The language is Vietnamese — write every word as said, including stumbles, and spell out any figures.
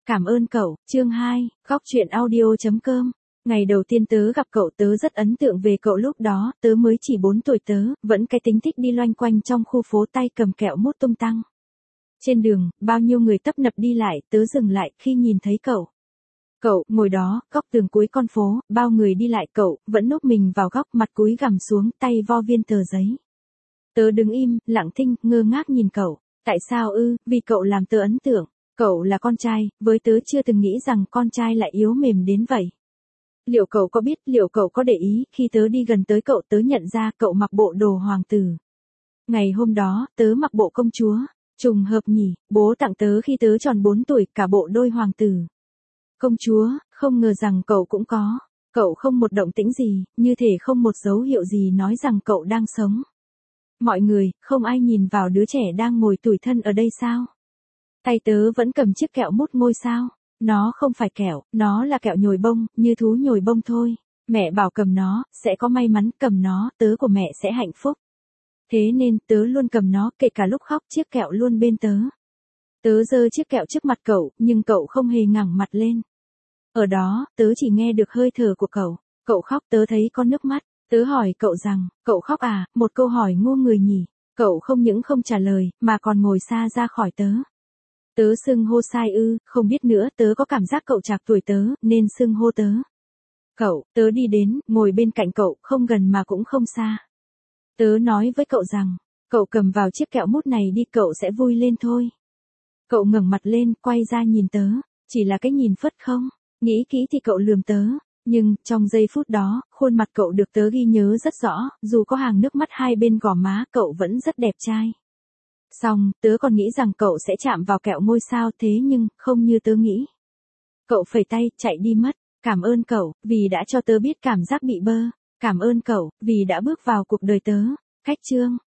Cảm ơn cậu, chương hai, góc chuyện audio chấm com. Ngày đầu tiên tớ gặp cậu tớ rất ấn tượng về cậu lúc đó, tớ mới chỉ bốn tuổi tớ, vẫn cái tính thích đi loanh quanh trong khu phố tay cầm kẹo mút tung tăng. Trên đường, bao nhiêu người tấp nập đi lại, tớ dừng lại khi nhìn thấy cậu. Cậu, ngồi đó, góc tường cuối con phố, bao người đi lại cậu, vẫn núp mình vào góc mặt cúi gằm xuống, tay vo viên tờ giấy. Tớ đứng im, lặng thinh, ngơ ngác nhìn cậu. Tại sao ư, vì cậu làm tớ ấn tượng. Cậu là con trai, với tớ chưa từng nghĩ rằng con trai lại yếu mềm đến vậy. Liệu cậu có biết, liệu cậu có để ý, khi tớ đi gần tới cậu tớ nhận ra cậu mặc bộ đồ hoàng tử. Ngày hôm đó, tớ mặc bộ công chúa. Trùng hợp nhỉ, bố tặng tớ khi tớ tròn bốn tuổi, cả bộ đôi hoàng tử. Công chúa, không ngờ rằng cậu cũng có. Cậu không một động tĩnh gì, như thể không một dấu hiệu gì nói rằng cậu đang sống. Mọi người, không ai nhìn vào đứa trẻ đang ngồi tủi thân ở đây sao? Tay tớ vẫn cầm chiếc kẹo mút ngôi sao. Nó không phải kẹo, nó là kẹo nhồi bông, như thú nhồi bông thôi. Mẹ bảo cầm nó, sẽ có may mắn, cầm nó, tớ của mẹ sẽ hạnh phúc. Thế nên, tớ luôn cầm nó, kể cả lúc khóc chiếc kẹo luôn bên tớ. Tớ giơ chiếc kẹo trước mặt cậu, nhưng cậu không hề ngẩng mặt lên. Ở đó, tớ chỉ nghe được hơi thở của cậu. Cậu khóc tớ thấy có nước mắt. Tớ hỏi cậu rằng, cậu khóc à, một câu hỏi ngu người nhỉ. Cậu không những không trả lời, mà còn ngồi xa ra khỏi tớ. Tớ xưng hô sai ư, không biết nữa, tớ có cảm giác cậu trạc tuổi tớ, nên xưng hô tớ. Cậu, tớ đi đến, ngồi bên cạnh cậu, không gần mà cũng không xa. Tớ nói với cậu rằng, cậu cầm vào chiếc kẹo mút này đi, cậu sẽ vui lên thôi. Cậu ngẩng mặt lên, quay ra nhìn tớ, chỉ là cái nhìn phớt không, nghĩ kỹ thì cậu lườm tớ. Nhưng, trong giây phút đó, khuôn mặt cậu được tớ ghi nhớ rất rõ, dù có hàng nước mắt hai bên gò má, cậu vẫn rất đẹp trai. Xong, tớ còn nghĩ rằng cậu sẽ chạm vào kẹo ngôi sao, thế nhưng, không như tớ nghĩ. Cậu phẩy tay, chạy đi mất. Cảm ơn cậu, vì đã cho tớ biết cảm giác bị bơ. Cảm ơn cậu, vì đã bước vào cuộc đời tớ. Cách chương.